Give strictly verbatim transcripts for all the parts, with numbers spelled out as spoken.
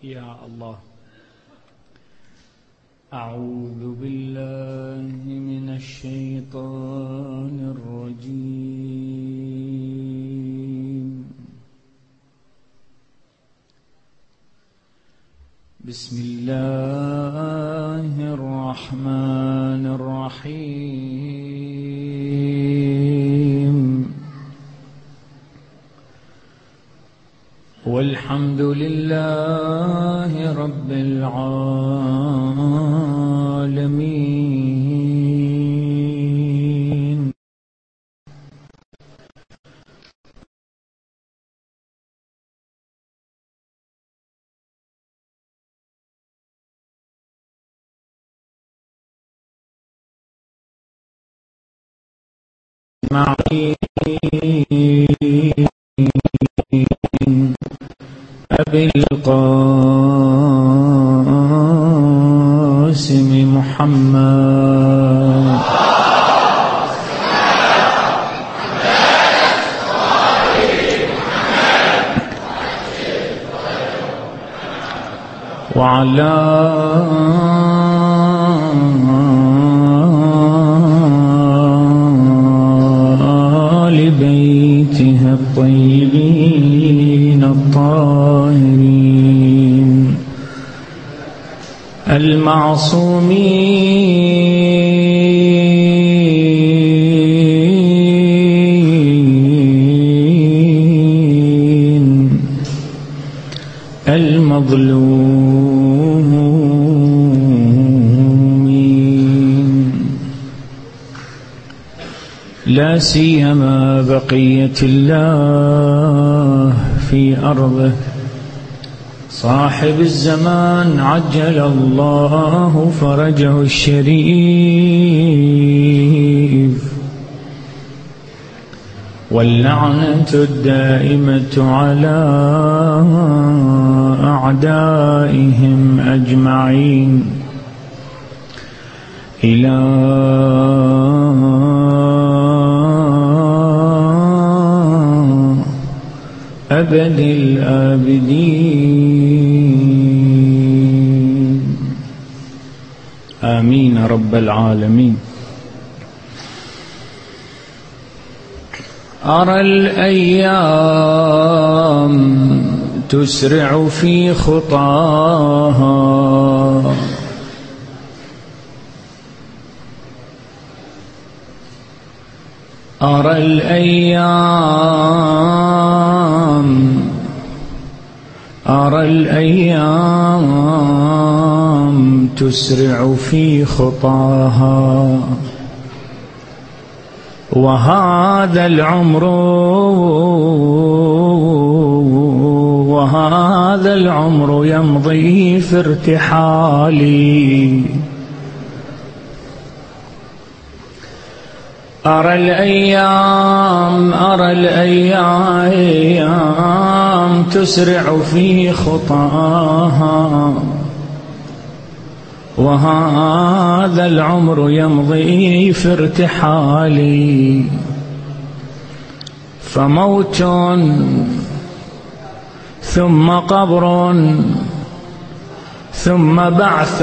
يا الله. أعوذ بالله من الشيطان الرجيم. بسم الله الرحمن الرحيم. والحمد لله رب العالمين. أبي القاسم محمد وعلى آل بيته الطيبين الطاهرين المعصومين المظلومين، لا سيما بقية الله في أرضه، صاحب الزمان عجل الله فرجه الشريف، واللعنة الدائمة على أعدائهم أجمعين إلى أبد الآبدين. آمين رب العالمين. أرى الأيام تسرع في خطاها، أرى الأيام أرى الأيام تسرع في خطاها، وهذا العمر وهذا العمر يمضي في ارتحالي. أرى الأيام أرى الأيام تسرع في خطاها، وهذا العمر يمضي في ارتحالي، فموت ثم قبر ثم بعث،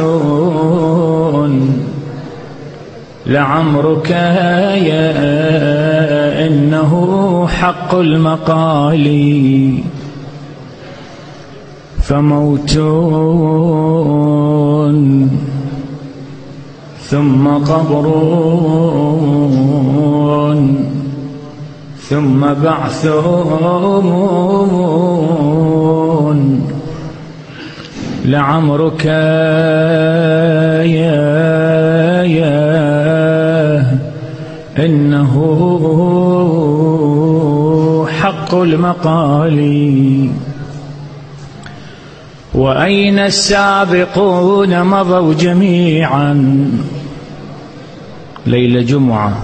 لعمرك يا إنه حق المقال، فموت ثم قبر ثم بعث، لعمرك يا يا إنه حق المقال. وأين السابقون مضوا جميعا؟ ليلة جمعة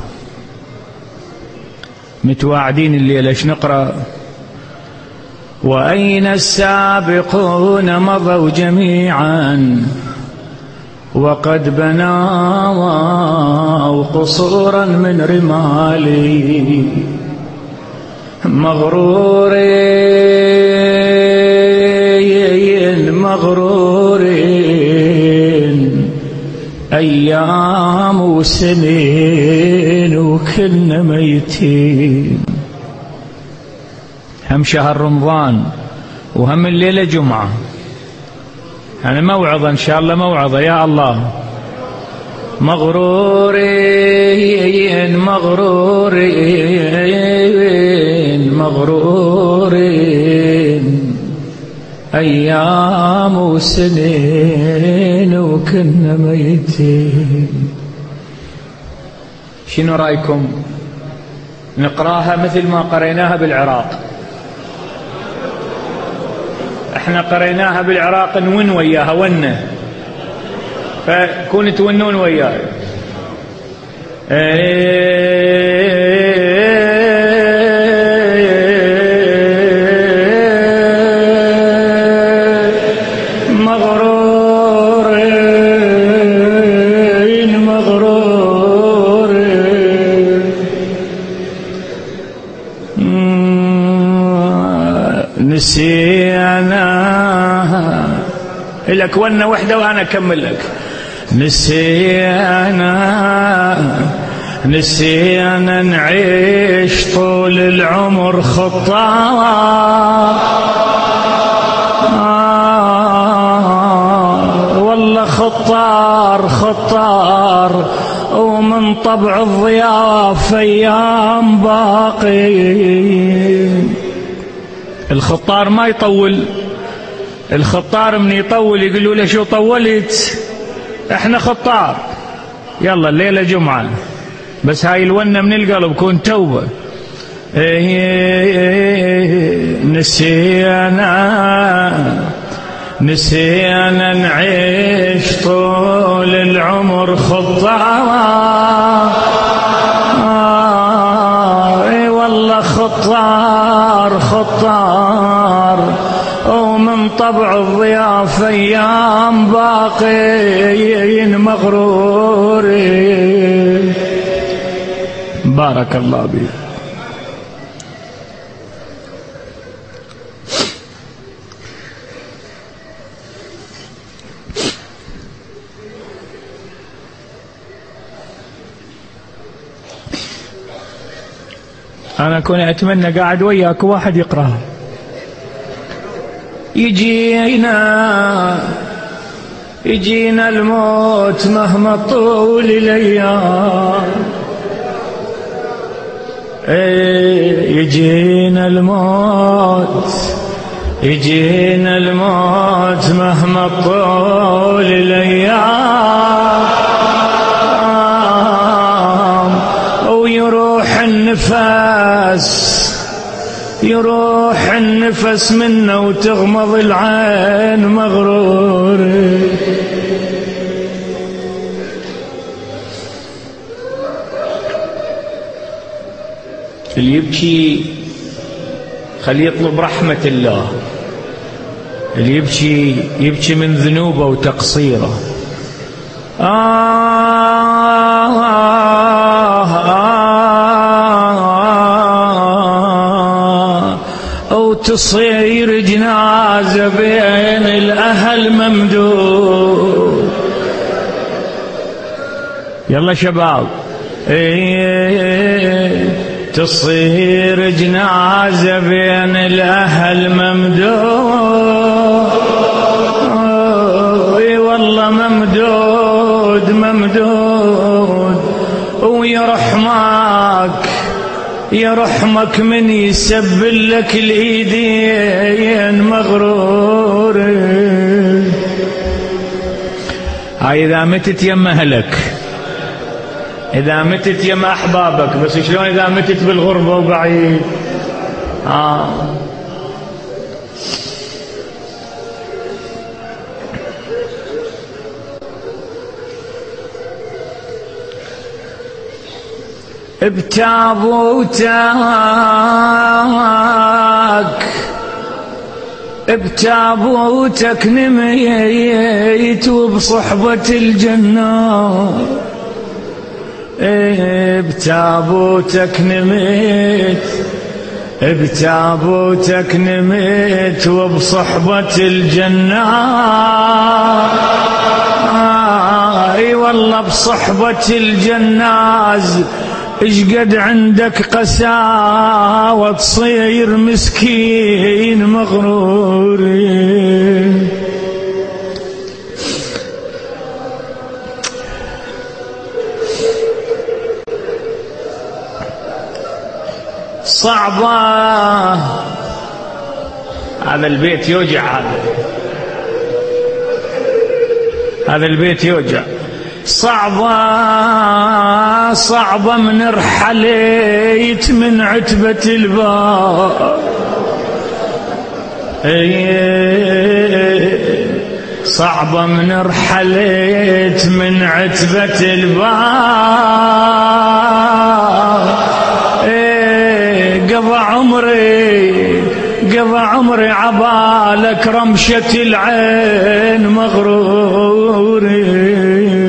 متواعدين الليلة ايش نقرأ؟ وأين السابقون مضوا جميعا وقد بنوا قصورا من رمالي، مغرورين مغرورين وسنين وكنا ميتين. هم شهر رمضان وهم الليلة جمعة، يعني موعظة إن شاء الله، موعظة يا الله. مغرورين مغرورين مغرورين، أيام وسنين وكنا ميتين. شنو رأيكم نقراها مثل ما قريناها بالعراق؟ احنا قريناها بالعراق نون وياها ونه، فكون تونون وياي. مغرورين مغرورين، نسينا لك ونه وحده وانا اكمل لك. نسينا نسينا نعيش طول العمر خطار، آه والله خطار خطار، ومن طبع الضياف ايام باقي. الخطار ما يطول، الخطار من يطول يقولوا له شو طولت؟ احنا خطار. يلا الليلة جمعة، بس هاي الونة من القلب كون توبة. نسينا نسينا نعيش طول العمر خطار، اي والله خطار خطار، ومن طبع الضياف ايام باقين مغرورين. بارك الله بي. انا كنت اتمنى قاعد وياك واحد يقرأ. يجينا يجينا الموت مهما طول الايام، ايه يجينا الموت يجينا الموت مهما طول الايام، ويروح النفس يروح النفس منا وتغمض العين مغرور. اللي يبكي خليه يطلب رحمة الله، اللي يبكي يبكي من ذنوبه وتقصيره. آه آه آه أو تصير جنازة بين الأهل ممدود. يلا شباب، إيه تصير جنازة بين الأهل ممدود. اي والله ممدود ممدود، ويرحمك يرحمك من يسبل لك الإيدين مغرور. هاي إذا متت يم أهلك، إذا متت يم أحبابك، بس شلون إذا متت بالغربة وبعيد؟ آه بتابوتك بتابوتك نميت وبصحبة الجنة. بتابوتك نميت بتابوتك نميت وبصحبة الجنة. اي والله بصحبة الجناز اشقد عندك قساوة تصير مسكين مغرور. صعبة هذا البيت يوجع، هذا هذا البيت يوجع. صعبة صعبة من رحليت من عتبة الباب، صعبة من رحليت من عتبة الباب، قضى عمري قضى عمري عبالك رمشة العين مغروري.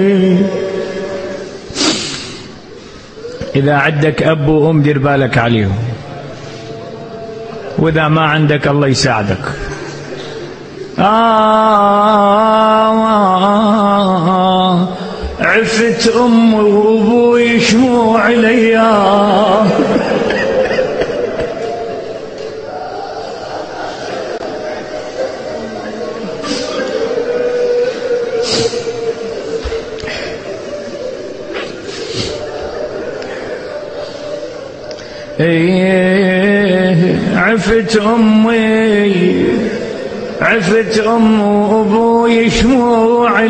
إذا عندك أب وأم دير بالك عليهم، وإذا ما عندك الله يساعدك. آه عفت أم وأبوي شموع الأيام، عفت أمي عفت أم وأبوي شموع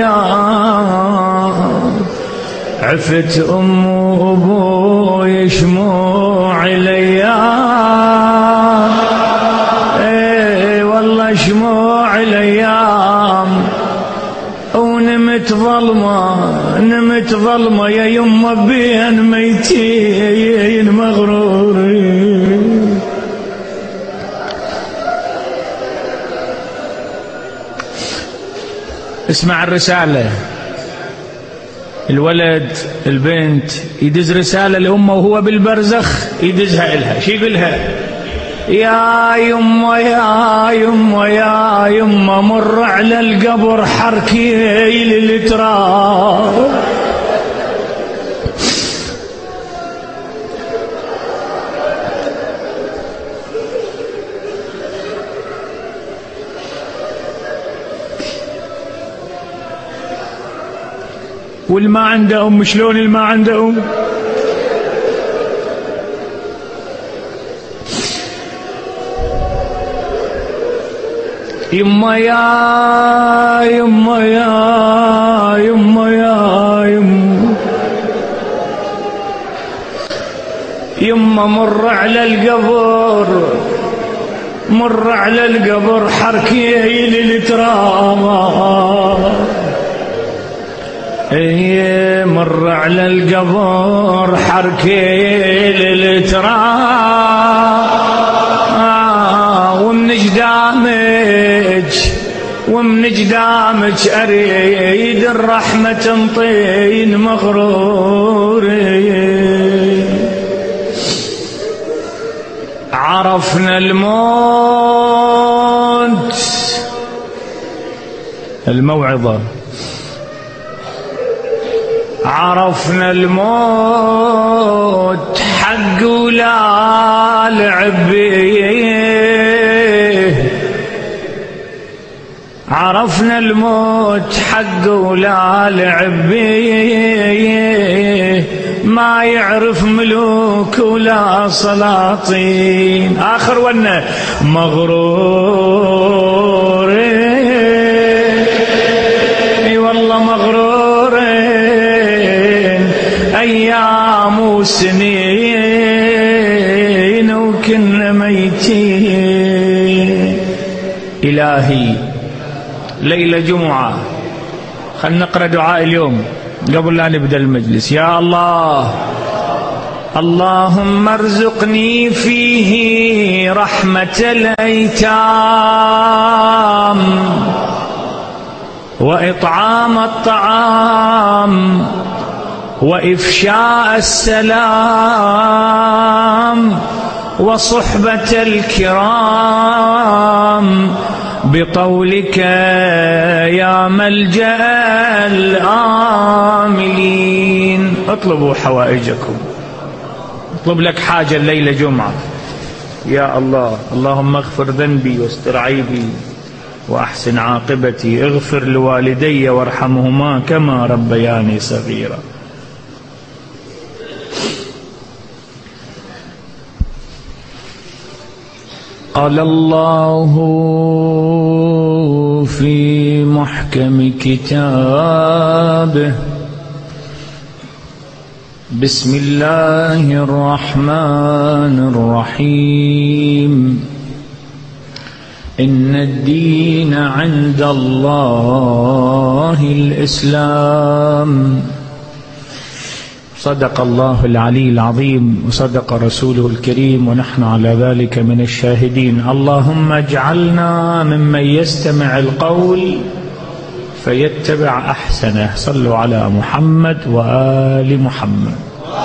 الأيام، عفت أم وأبوي شموع الأيام، اي والله شموع الأيام. ونمت ظلمة نمت ظلمة يا يمه بين ميتين مغرورين. اسمع الرسالة، الولد البنت يدز رسالة لأمه وهو بالبرزخ، يدزها إلها. شي يقولها؟ يا يمه يا يمه يا يمه مر على القبر حركي للتراب، والما عنده أم شلون الما عنده أم؟ يما يا يما يا يما يا يما يما مر على القبر مر على القبر حركي للتراب، ايه مر على القبر حركي للتراب. ومن قدامك ومن قدامك اريد الرحمة تنطين مغروري. عرفنا الموت، الموعظة، عرفنا الموت حق ولا لعب بيه، عرفنا الموت حق ولا لعب بيه، ما يعرف ملوك ولا سلاطين. آخر ونه مغرور، اي والله مغرور، أيام وسنين وكنا ميتين. إلهي ليلة جمعة، خلنا نقرأ دعاء اليوم قبل لا نبدأ المجلس. يا الله اللهم ارزقني فيه رحمة الأيتام وإطعام الطعام وإفشاء السلام وصحبة الكرام بطولك يا ملجأ الآملين. اطلبوا حوائجكم. اطلب لك حاجة الليلة جمعة. يا الله، اللهم اغفر ذنبي واستر عيبي وأحسن عاقبتي، اغفر لوالدي وارحمهما كما ربياني صغيرا. قال الله في محكم كتابه: بسم الله الرحمن الرحيم. إن الدين عند الله الإسلام. صدق الله العلي العظيم وصدق رسوله الكريم ونحن على ذلك من الشاهدين. اللهم اجعلنا ممن يستمع القول فيتبع أحسنه. صلوا على محمد وآل محمد.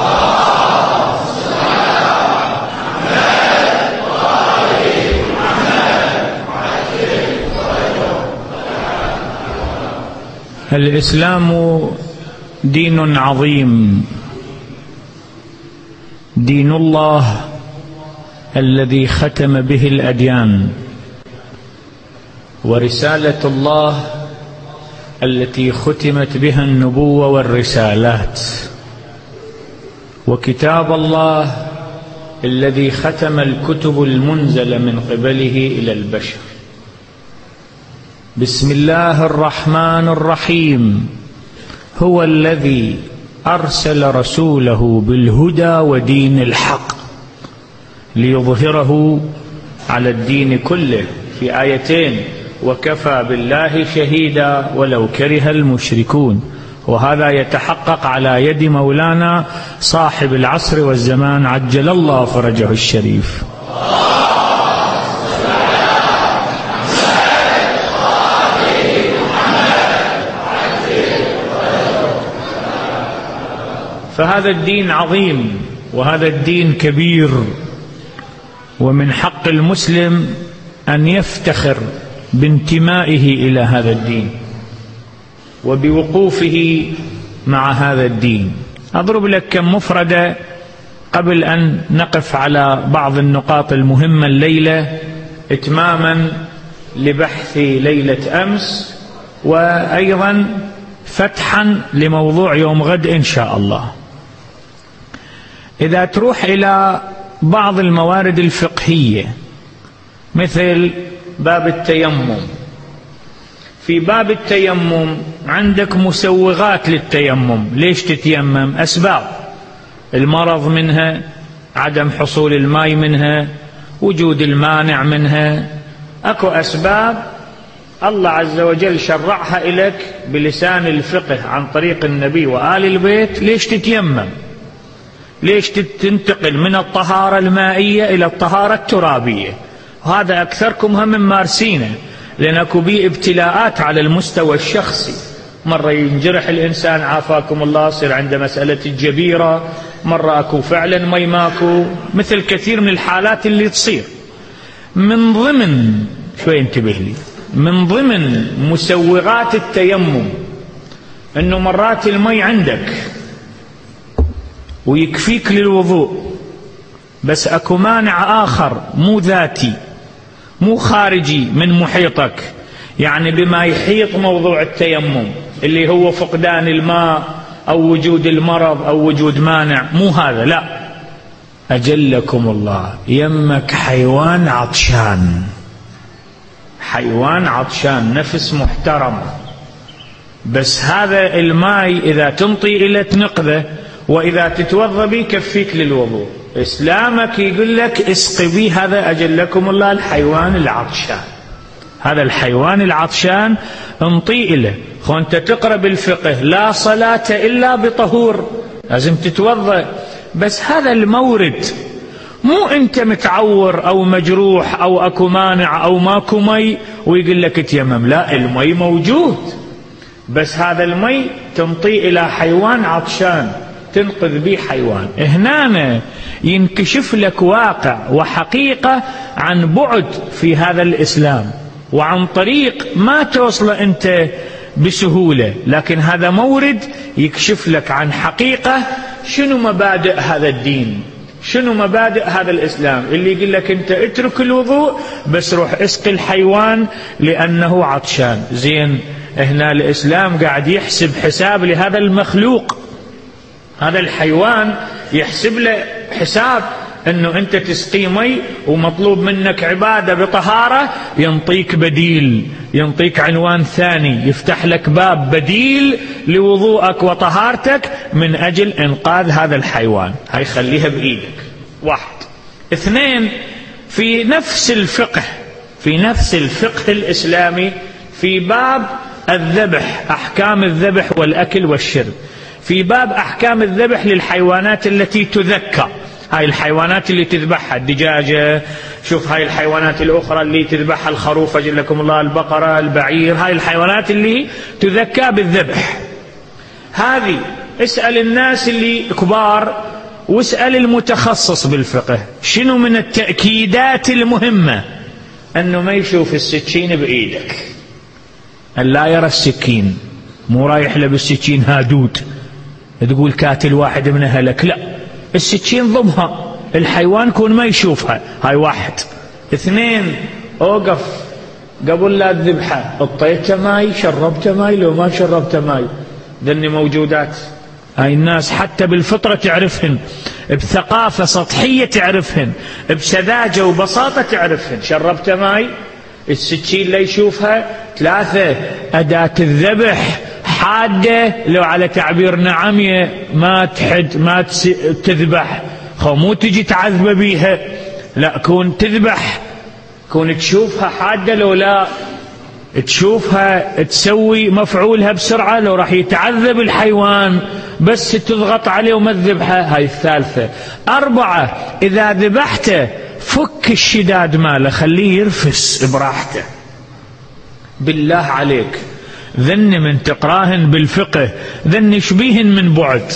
الإسلام دين عظيم، دين الله الذي ختم به الأديان، ورسالة الله التي ختمت بها النبوة والرسالات، وكتاب الله الذي ختم الكتب المنزلة من قبله إلى البشر. بسم الله الرحمن الرحيم. هو الذي أرسل رسوله بالهدى ودين الحق ليظهره على الدين كله، في آيتين: وكفى بالله شهيدا ولو كره المشركون. وهذا يتحقق على يد مولانا صاحب العصر والزمان عجل الله فرجه الشريف. فهذا الدين عظيم وهذا الدين كبير، ومن حق المسلم أن يفتخر بانتمائه إلى هذا الدين وبوقوفه مع هذا الدين. أضرب لك كم مفردة قبل أن نقف على بعض النقاط المهمة الليلة، إتماما لبحث ليلة أمس، وأيضا فتحا لموضوع يوم غد إن شاء الله. إذا تروح إلى بعض الموارد الفقهية مثل باب التيمم، في باب التيمم عندك مسوغات للتيمم. ليش تتيمم؟ أسباب: المرض منها، عدم حصول الماء منها، وجود المانع منها. أكو أسباب الله عز وجل شرعها إليك بلسان الفقه عن طريق النبي وآل البيت. ليش تتيمم؟ ليش تنتقل من الطهارة المائية إلى الطهارة الترابية؟ وهذا أكثركم هم مارسينه، لأن أكو بيه ابتلاءات على المستوى الشخصي. مرة ينجرح الإنسان عافاكم الله، يصير عنده مسألة الجبيرة، مرة أكو فعلا مي ماكو، مثل كثير من الحالات اللي تصير. من ضمن شوي انتبه لي من ضمن مسوغات التيمم أنه مرات المي عندك ويكفيك للوضوء، بس أكو مانع آخر مو ذاتي مو خارجي من محيطك، يعني بما يحيط موضوع التيمم اللي هو فقدان الماء أو وجود المرض أو وجود مانع. مو هذا، لا، أجلكم الله، يمك حيوان عطشان، حيوان عطشان، نفس محترم، بس هذا الماء إذا تنطي إلى تنقذه وإذا تتوضى به كفيك للوضوء. إسلامك يقول لك اسقي به هذا أجلكم الله الحيوان العطشان. هذا الحيوان العطشان انطي إله. خو أنت تقرأ بالفقه لا صلاة إلا بطهور، لازم تتوضى، بس هذا المورد مو أنت متعور أو مجروح أو أكو مانع أو ماكو مي ويقول لك تيمم، لا، المي موجود، بس هذا المي تنطي إلى حيوان عطشان تنقذ به حيوان. هنا ينكشف لك واقع وحقيقة عن بعد في هذا الإسلام. وعن طريق ما توصل أنت بسهولة، لكن هذا مورد يكشف لك عن حقيقة شنو مبادئ هذا الدين، شنو مبادئ هذا الإسلام. اللي يقول لك أنت اترك الوضوء بس روح اسقي الحيوان لأنه عطشان. زين، هنا الإسلام قاعد يحسب حساب لهذا المخلوق، هذا الحيوان يحسب له حساب أنه أنت تسقي مي ومطلوب منك عبادة بطهارة، ينطيك بديل، ينطيك عنوان ثاني، يفتح لك باب بديل لوضوءك وطهارتك من أجل إنقاذ هذا الحيوان. هاي خليها بإيدك. واحد. اثنين، في نفس الفقه في نفس الفقه الإسلامي في باب الذبح، أحكام الذبح والأكل والشرب، في باب أحكام الذبح للحيوانات التي تذكى، هاي الحيوانات اللي تذبحها الدجاجة، شوف هاي الحيوانات الأخرى اللي تذبحها الخروف أجل لكم الله، البقرة، البعير، هاي الحيوانات اللي تذكى بالذبح. هذه اسأل الناس اللي كبار واسأل المتخصص بالفقه شنو من التأكيدات المهمة أنه ما يشوف السكين بإيدك، أن لا يرى السكين، مو رايح له بالسكين هادود تقول كاتل واحد من أهلك، لا، السكين ضمها، الحيوان كون ما يشوفها. هاي واحد. اثنين، اوقف قبل لا تذبحه، اطيته ماي، شربته ماي، لو ما شربته ماي. ذني موجودات، هاي الناس حتى بالفطرة تعرفهن، بثقافة سطحية تعرفهن، بسذاجة وبساطة تعرفهن. شربته ماي، السكين لا يشوفها. ثلاثة، أداة الذبح حادة، لو على تعبير نعمية ما تحد ما تذبح، خو مو تجي تعذب بيها، لا، كون تذبح، كون تشوفها حادة، لو لا تشوفها تسوي مفعولها بسرعة، لو راح يتعذب الحيوان بس تضغط عليه وما تذبحه. هاي الثالثة. أربعة، إذا ذبحته فك الشداد ماله، خليه يرفس براحته. بالله عليك، ذن من تقراهن بالفقه ذن شبيهن من بعد،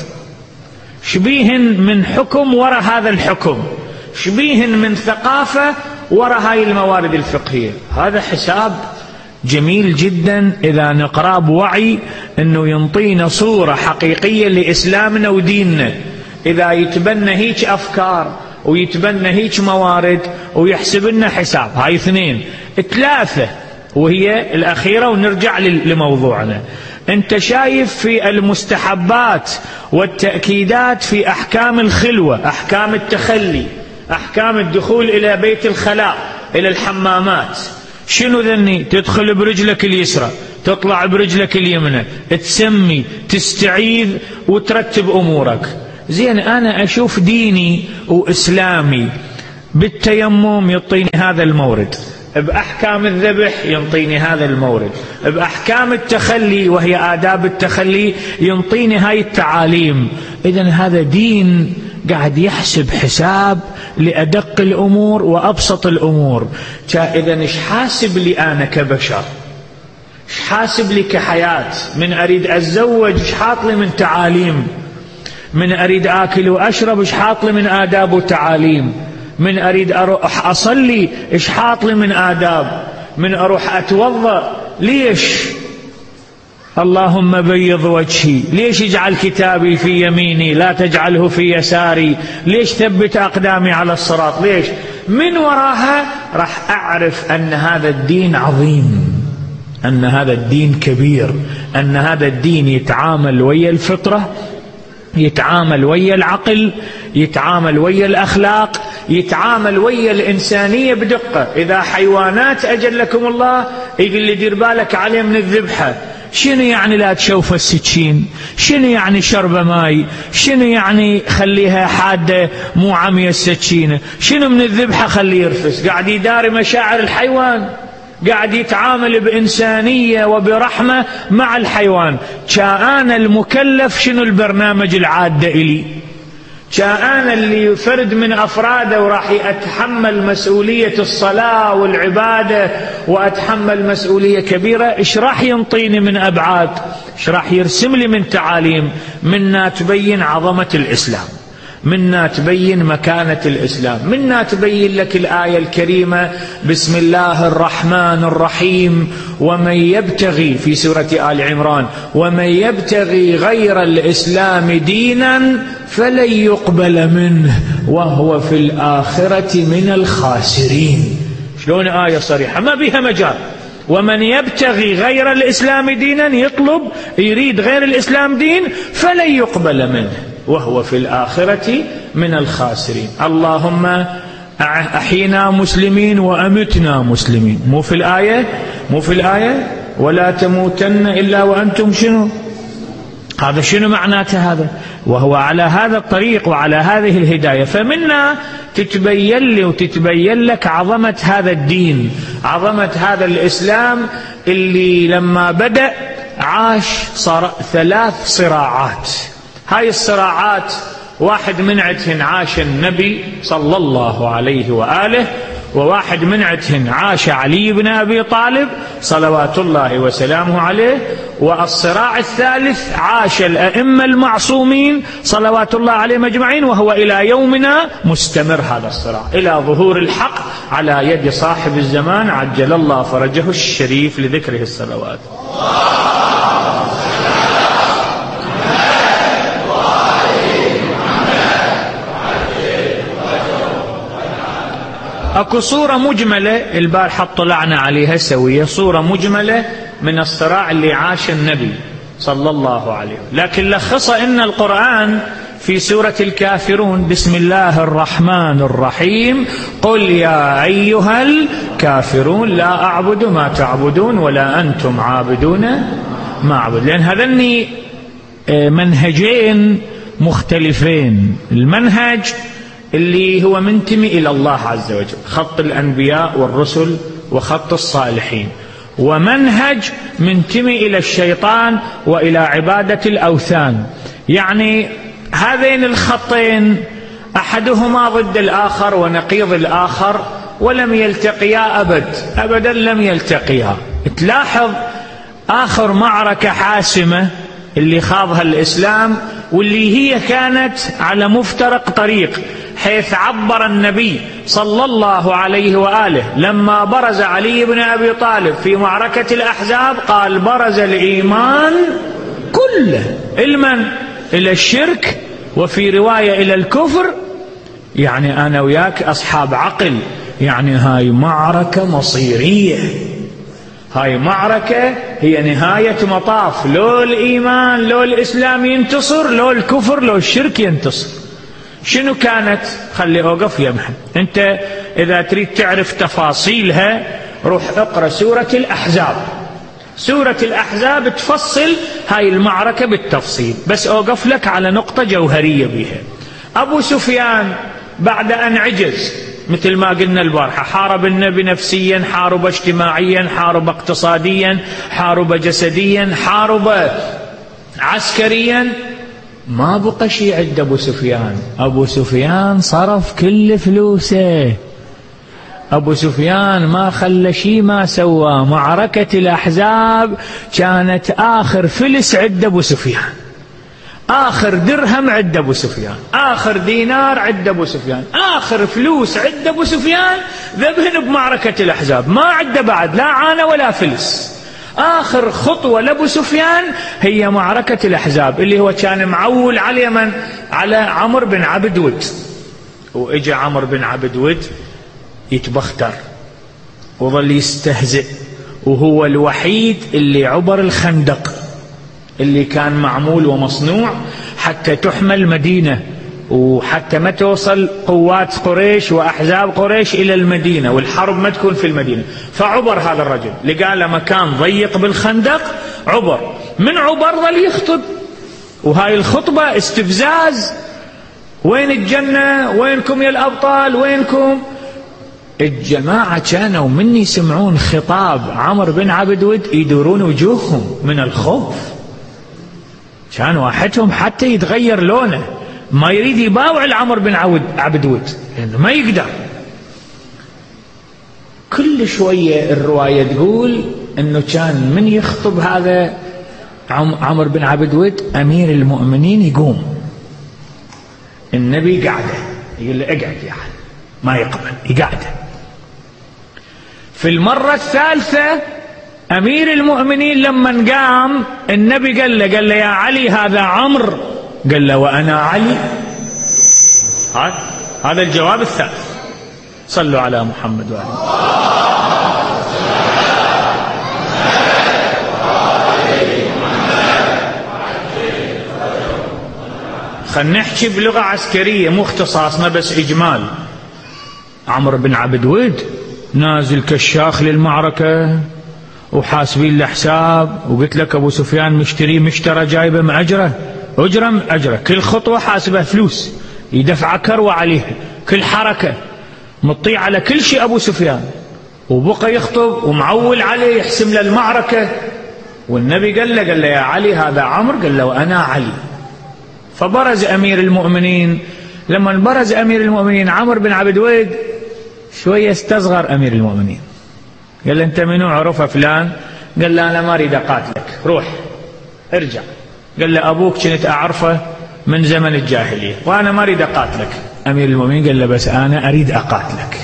شبيهن من حكم وراء هذا الحكم، شبيهن من ثقافة وراء هاي الموارد الفقهية. هذا حساب جميل جدا إذا نقرأ بوعي أنه ينطينا صورة حقيقية لإسلامنا وديننا. إذا يتبنى هيك أفكار ويتبنى هيك موارد ويحسب لنا حساب. هاي اثنين. ثلاثة وهي الأخيرة ونرجع لموضوعنا. أنت شايف في المستحبات والتأكيدات في أحكام الخلوة، أحكام التخلي، أحكام الدخول إلى بيت الخلاء، إلى الحمامات، شنو ذني؟ تدخل برجلك اليسرى، تطلع برجلك اليمنى، تسمي، تستعيذ وترتب أمورك. زين، أنا أشوف ديني وإسلامي بالتيمم يعطيني هذا المورد، بأحكام الذبح ينطيني هذا المورد، بأحكام التخلي وهي آداب التخلي ينطيني هاي التعاليم. إذن هذا دين قاعد يحسب حساب لأدق الأمور وأبسط الأمور. إذن إيش حاسب لي أنا كبشر؟ إيش حاسب لي كحياة؟ من أريد أتزوج إيش حاط لي من تعاليم؟ من أريد آكل وأشرب إيش حاط لي من آداب وتعاليم؟ من أريد أروح أصلي إيش حاط لي من آداب؟ من أروح أتوضأ ليش؟ اللهم بيض وجهي، ليش اجعل كتابي في يميني لا تجعله في يساري؟ ليش ثبت أقدامي على الصراط؟ ليش؟ من وراها راح أعرف أن هذا الدين عظيم، أن هذا الدين كبير، أن هذا الدين يتعامل ويا الفطرة، يتعامل ويا العقل، يتعامل ويا الأخلاق، يتعامل ويا الإنسانية بدقة. إذا حيوانات أجلكم الله يقول لي دير بالك عليه من الذبحة، شنو يعني لا تشوف السكين؟ شنو يعني شرب ماي؟ شنو يعني خليها حادة مو عمية السكينة؟ شنو من الذبحة خليه يرفس؟ قاعد يداري مشاعر الحيوان، قاعد يتعامل بإنسانية وبرحمة مع الحيوان. كأنا المكلف شنو البرنامج العادة إلي؟ كأنا اللي فرد من أفراده وراح أتحمل مسؤولية الصلاة والعبادة وأتحمل مسؤولية كبيرة، إيش راح ينطيني من أبعاد؟ إيش راح يرسم لي من تعاليم منها تبين عظمة الإسلام، منا تبين مكانة الإسلام، منا تبين لك الآية الكريمة بسم الله الرحمن الرحيم ومن يبتغي في سورة آل عمران ومن يبتغي غير الإسلام دينا فلن يقبل منه وهو في الآخرة من الخاسرين. شلون آية صريحة ما بها مجال. ومن يبتغي غير الإسلام دينا، يطلب يريد غير الإسلام دين، فلن يقبل منه وهو في الآخرة من الخاسرين. اللهم أحينا مسلمين وأمتنا مسلمين، مو في الآية مو في الآية ولا تموتن إلا وأنتم شنو؟ هذا شنو معناته هذا؟ وهو على هذا الطريق وعلى هذه الهداية. فمنا تتبين لي وتتبين لك عظمة هذا الدين، عظمة هذا الإسلام اللي لما بدأ عاش صار ثلاث صراعات. هاي الصراعات واحد من عدهن عاش النبي صلى الله عليه وآله، وواحد من عدهن عاش علي بن أبي طالب صلوات الله وسلامه عليه، والصراع الثالث عاش الأئمة المعصومين صلوات الله عليهم أجمعين، وهو إلى يومنا مستمر هذا الصراع إلى ظهور الحق على يد صاحب الزمان عجل الله فرجه الشريف لذكره الصلوات. اكو صورة مجملة البارحة طلعنا عليها سوية، صورة مجملة من الصراع اللي عاش النبي صلى الله عليه وسلم، لكن لخص إن القرآن في سورة الكافرون بسم الله الرحمن الرحيم قل يا أيها الكافرون لا أعبد ما تعبدون ولا أنتم عابدون ما أعبد. لأن هذني منهجين مختلفين، المنهج اللي هو منتمي إلى الله عز وجل خط الأنبياء والرسل وخط الصالحين، ومنهج منتمي إلى الشيطان وإلى عبادة الأوثان. يعني هذين الخطين أحدهما ضد الآخر ونقيض الآخر ولم يلتقيا أبد أبدا لم يلتقيا. تلاحظ آخر معركة حاسمة اللي خاضها الإسلام واللي هي كانت على مفترق طريق، حيث عبر النبي صلى الله عليه وآله لما برز علي بن أبي طالب في معركة الأحزاب قال برز الإيمان كله، المن إلى الشرك وفي رواية إلى الكفر. يعني أنا وياك أصحاب عقل، يعني هاي معركة مصيرية، هاي معركة هي نهاية مطاف، لو الإيمان لو الإسلام ينتصر لو الكفر لو الشرك ينتصر. شنو كانت؟ خلي أوقف يا محمد، أنت إذا تريد تعرف تفاصيلها روح اقرأ سورة الأحزاب. سورة الأحزاب تفصل هاي المعركة بالتفصيل، بس أوقف لك على نقطة جوهرية بها. أبو سفيان بعد أن عجز مثل ما قلنا البارحة، حارب النبي نفسيا، حارب اجتماعيا، حارب اقتصاديا، حارب جسديا، حارب عسكريا، ما بقى شيء عند أبو سفيان. أبو سفيان صرف كل فلوسه، أبو سفيان ما خلى شيء ما سوى. معركة الأحزاب كانت آخر فلس عند أبو سفيان، آخر درهم عند أبو سفيان، آخر دينار عند أبو سفيان، آخر فلوس عند أبو سفيان ذبهن بمعركة الأحزاب، ما عنده بعد لا عانى ولا فلس. آخر خطوة لأبو سفيان هي معركة الأحزاب اللي هو كان معول على من؟ على عمرو بن عبد ود. وإجا عمرو بن عبد ود يتبختر وظل يستهزئ، وهو الوحيد اللي عبر الخندق اللي كان معمول ومصنوع حتى تحمى المدينة وحتى ما توصل قوات قريش وأحزاب قريش إلى المدينة والحرب ما تكون في المدينة. فعبر هذا الرجل، لقى له مكان ضيق بالخندق عبر، من عبر ظل يخطب، وهاي الخطبة استفزاز، وين الجنة؟ وينكم يا الأبطال؟ وينكم؟ الجماعة كانوا من يسمعون خطاب عمرو بن عبد ود يدورون وجوههم من الخوف، كان واحدهم حتى يتغير لونه، ما يريد يباوع العمر بن عبد ود لأنه ما يقدر. كل شوية الرواية تقول أنه كان من يخطب هذا عمر بن عبد ود أمير المؤمنين يقوم النبي قاعدة، يقول له اقعد يا علي، ما يقبل، يقعده. في المرة الثالثة أمير المؤمنين لما قام النبي قال له قال له يا علي هذا عمرو، قال له وأنا علي. هذا الجواب الثالث. صلوا على محمد وعلى خلنا نحكي بلغة عسكرية، مو اختصاصنا بس إجمال. عمرو بن عبد ود نازل كشاخ للمعركة وحاسبين له حساب، وقلت لك أبو سفيان مشتري مشترى جايبه مأجرة، أجرة مأجرة، كل خطوة حاسبه فلوس، يدفع كروة عليها، كل حركة مطيع على كل شيء أبو سفيان، وبقى يخطب ومعول عليه يحسم له المعركة. والنبي قال له قال له يا علي هذا عمرو، قال له وأنا علي. فبرز أمير المؤمنين. لما برز أمير المؤمنين عمرو بن عبد ود شوية استصغر أمير المؤمنين، قال له أنت منو؟ عرفه فلان. قال له أنا ما أريد أقاتلك، روح ارجع. قال له أبوك كنت أعرفه من زمن الجاهلية وأنا ما أريد أقاتلك. أمير المؤمنين قال له بس أنا أريد أقاتلك.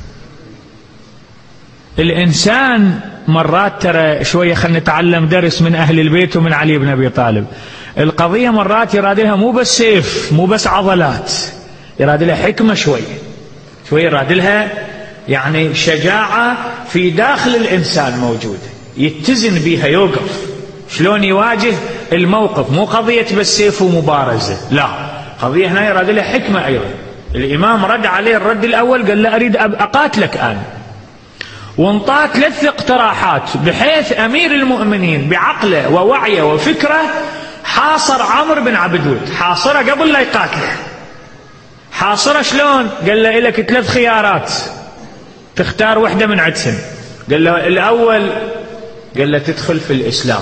الإنسان مرات ترى شوية خلنا نتعلم درس من أهل البيت ومن علي بن أبي طالب. القضية مرات يراد لها مو بس سيف، مو بس عضلات، يراد لها حكمة شوية شوية، يراد لها يعني شجاعة في داخل الإنسان موجودة يتزن بيها، يوقف شلون يواجه الموقف. مو قضية بس سيف ومبارزة، لا، قضية هنا يراد لها حكمة أيضا. الإمام رد عليه الرد الأول، قال له أريد أقاتلك أنا، وانطاه ثلاث اقتراحات بحيث أمير المؤمنين بعقله ووعيه وفكره حاصر عمرو بن عبد ود، حاصره قبل لا يقاتله. حاصره شلون؟ قال له لك ثلاث خيارات تختار واحدة من عدسن. قال له الأول، قال له تدخل في الإسلام.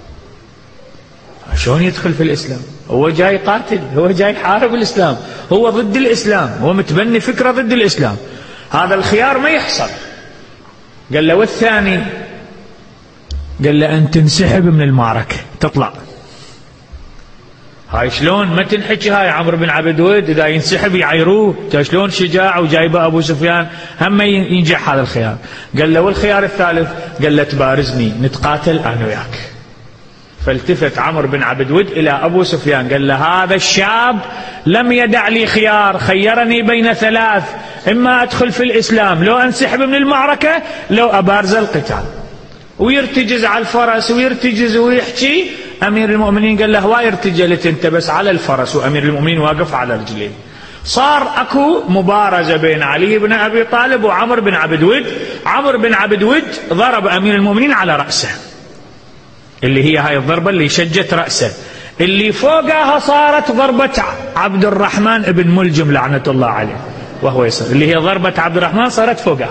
شلون يدخل في الإسلام؟ هو جاي قاتل، هو جاي يحارب الإسلام، هو ضد الإسلام، هو متبني فكرة ضد الإسلام، هذا الخيار ما يحصل. قال له والثاني؟ قال له أن تنسحب من المعركة، تطلع. هاي شلون ما تنحكي هاي عمرو بن عبد ود إذا ينسحب يعيروه، شلون شجاع وجايبه أبو سفيان، هم ينجح هذا الخيار. قال له والخيار الثالث؟ قال له تبارزني نتقاتل أنا وياك. فالتفت عمرو بن عبد ود إلى أبو سفيان قال له هذا الشاب لم يدع لي خيار، خيرني بين ثلاث، إما أدخل في الإسلام لو أنسحب من المعركة، لو أبارز القتال. ويرتجز على الفرس ويرتجز ويحكي. أمير المؤمنين قال له واير ارتجلت أنت بس على الفرس، وأمير المؤمنين واقف على رجليه. صار أكو مبارزة بين علي بن أبي طالب وعمرو بن عبد ود. عمرو بن عبد ود ضرب أمير المؤمنين على رأسه، اللي هي هاي الضربة اللي شجت رأسه، اللي فوقها صارت ضربة عبد الرحمن بن ملجم لعنة الله عليه وهو يصير، اللي هي ضربة عبد الرحمن صارت فوقها.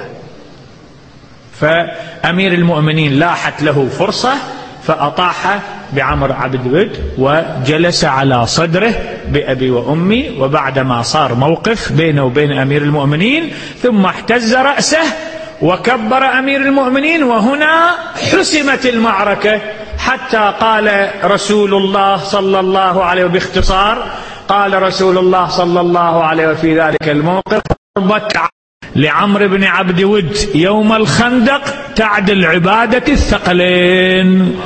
فأمير المؤمنين لاحت له فرصة فأطاح بعمر عبد ود وجلس على صدره بأبي وأمي. وبعدما صار موقف بينه وبين أمير المؤمنين ثم احتز رأسه وكبر أمير المؤمنين، وهنا حسمت المعركة. حتى قال رسول الله صلى الله عليه وسلم باختصار، قال رسول الله صلى الله عليه وسلم في ذلك الموقف: ضربت لعمرو بن عبد ود يوم الخندق تعدل عبادة الثقلين.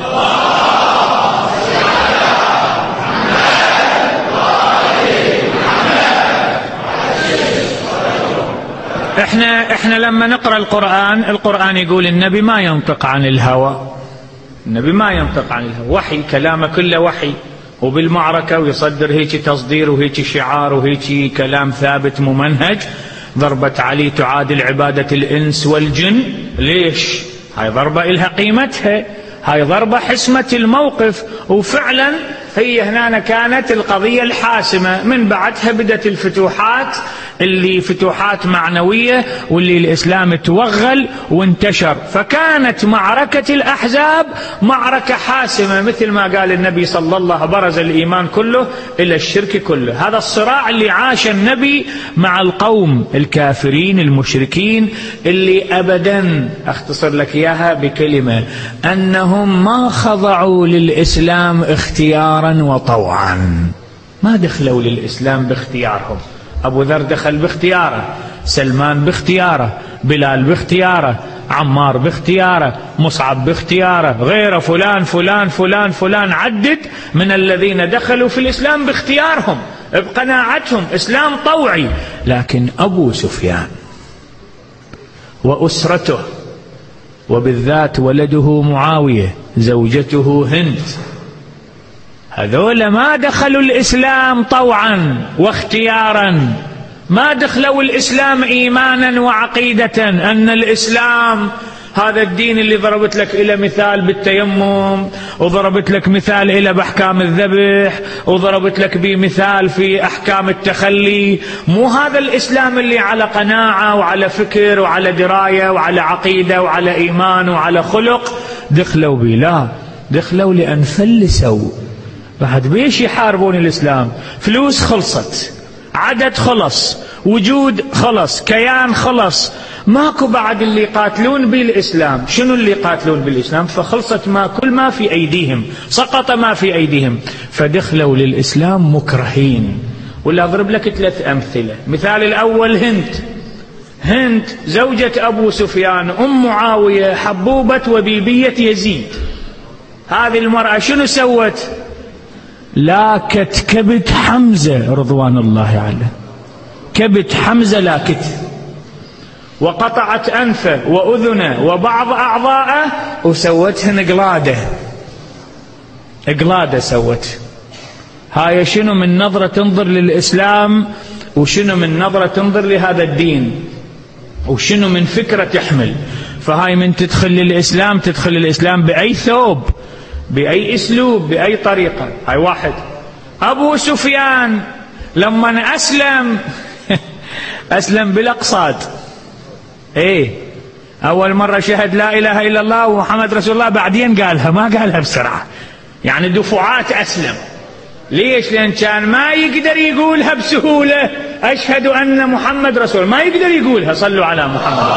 احنا احنا لما نقرأ القرآن، القرآن يقول النبي ما ينطق عن الهوى، النبي ما ينطق عن الهوى، وحي، كلامه كله وحي. وبالمعركة ويصدر هيك تصدير وهيك شعار وهيك كلام ثابت ممنهج. ضربة علي تعادل عبادة الإنس والجن. ليش؟ هاي ضربة إلها قيمتها، هاي ضربة حسمت الموقف. وفعلا هي هنا كانت القضية الحاسمة. من بعدها بدأت الفتوحات، اللي فتوحات معنوية، واللي الإسلام توغل وانتشر. فكانت معركة الأحزاب معركة حاسمة، مثل ما قال النبي صلى الله عليه وسلم: برز الإيمان كله إلى الشرك كله. هذا الصراع اللي عاش النبي مع القوم الكافرين المشركين، اللي أبدا أختصر لك إياها بكلمة: أنهم ما خضعوا للإسلام اختيارا وطوعا. ما دخلوا للإسلام باختيارهم. أبو ذر دخل باختياره، سلمان باختياره، بلال باختياره، عمار باختياره، مصعب باختياره، غيره فلان فلان فلان فلان، عدد من الذين دخلوا في الإسلام باختيارهم بقناعتهم، إسلام طوعي. لكن أبو سفيان وأسرته، وبالذات ولده معاوية، زوجته هند، هذول ما دخلوا الإسلام طوعا واختيارا، ما دخلوا الإسلام إيمانا وعقيدة أن الإسلام هذا الدين اللي ضربت لك إلى مثال بالتيمم، وضربت لك مثال إلى بأحكام الذبح، وضربت لك بمثال في أحكام التخلي. مو هذا الإسلام اللي على قناعة وعلى فكر وعلى دراية وعلى عقيدة وعلى إيمان وعلى خلق دخلوا به، لا، دخلوا لأن فلسوا. بعد بيش يحاربون الإسلام؟ فلوس خلصت، عدد خلص، وجود خلص، كيان خلص، ماكو بعد اللي يقاتلون بالإسلام. شنو اللي يقاتلون بالإسلام؟ فخلصت ما كل ما في أيديهم، سقط ما في أيديهم، فدخلوا للإسلام مكرهين. ولا أضرب لك ثلاث أمثلة. مثال الأول هند، هند زوجة أبو سفيان أم معاوية حبوبة وبيبية يزيد. هذه المرأة شنو سوت؟ لاكت كبت حمزة رضوان الله عليه، كبت حمزة لاكت، وقطعت أنفه وأذنه وبعض أعضاءه وسوتهن قلادة، قلادة سوت. هاي شنو من نظرة تنظر للإسلام، وشنو من نظرة تنظر لهذا الدين، وشنو من فكرة تحمل. فهاي من تدخل للإسلام تدخل للإسلام بأي ثوب، بأي أسلوب، بأي طريقة. هاي واحد. أبو سفيان لما أسلم أسلم بالأقصاد. إيه، أول مرة شهد لا إله إلا الله ومحمد رسول الله، بعدين قالها، ما قالها بسرعة، يعني دفعات أسلم. ليش؟ لأن كان ما يقدر يقولها بسهولة، أشهد أن محمد رسول، ما يقدر يقولها. صلوا على محمد.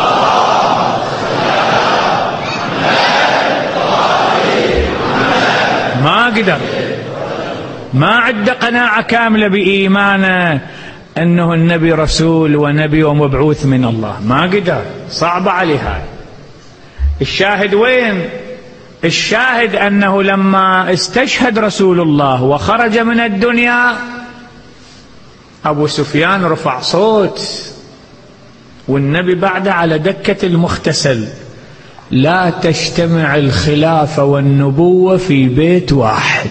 ما قدر، ما عنده قناعة كاملة بإيمانه أنه النبي رسول ونبي ومبعوث من الله، ما قدر، صعب عليه هاي. الشاهد وين؟ الشاهد أنه لما استشهد رسول الله وخرج من الدنيا، أبو سفيان رفع صوت، والنبي بعد على دكة المغتسل: لا تجتمع الخلافة والنبوة في بيت واحد.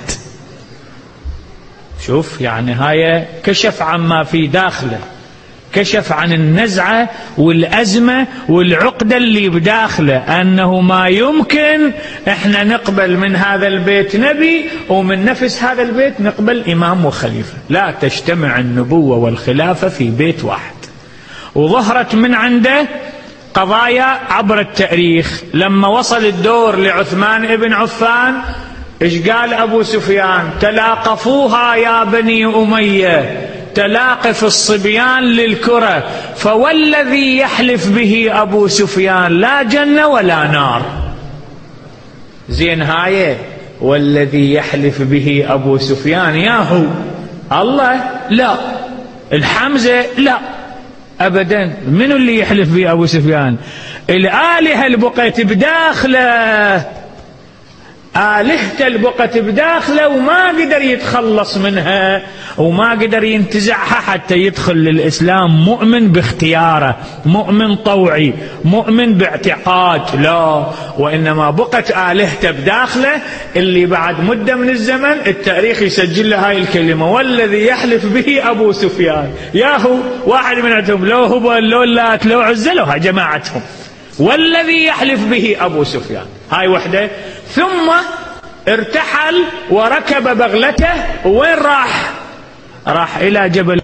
شوف، يعني هاي كشف عما في داخله، كشف عن النزعة والأزمة والعقدة اللي بداخله، أنه ما يمكن إحنا نقبل من هذا البيت نبي ومن نفس هذا البيت نقبل إمام وخليفة. لا تجتمع النبوة والخلافة في بيت واحد. وظهرت من عنده قضايا عبر التاريخ. لما وصل الدور لعثمان ابن عفان، إيش قال أبو سفيان؟ تلاقفوها يا بني أمية، تلاقف الصبيان للكرة، فوالذي يحلف به أبو سفيان لا جنة ولا نار. زين، هاي والذي يحلف به أبو سفيان ياهو الله؟ لا. الحمزة؟ لا أبدا. من اللي يحلف به أبو سفيان؟ الآلهة البقيت بداخله، آلهته البقت بداخله، وما قدر يتخلص منها وما قدر ينتزعها حتى يدخل للإسلام مؤمن باختياره، مؤمن طوعي، مؤمن باعتقاد. لا، وإنما بقت آلهته بداخله، اللي بعد مدة من الزمن التاريخ يسجل له هاي الكلمة: والذي يحلف به أبو سفيان. ياهو واحد من عندهم، لو هبل لو اللات لو عزة لو جماعتهم، والذي يحلف به أبو سفيان. هاي وحدة. ثم ارتحل وركب بغلته، وين راح؟ راح إلى جبل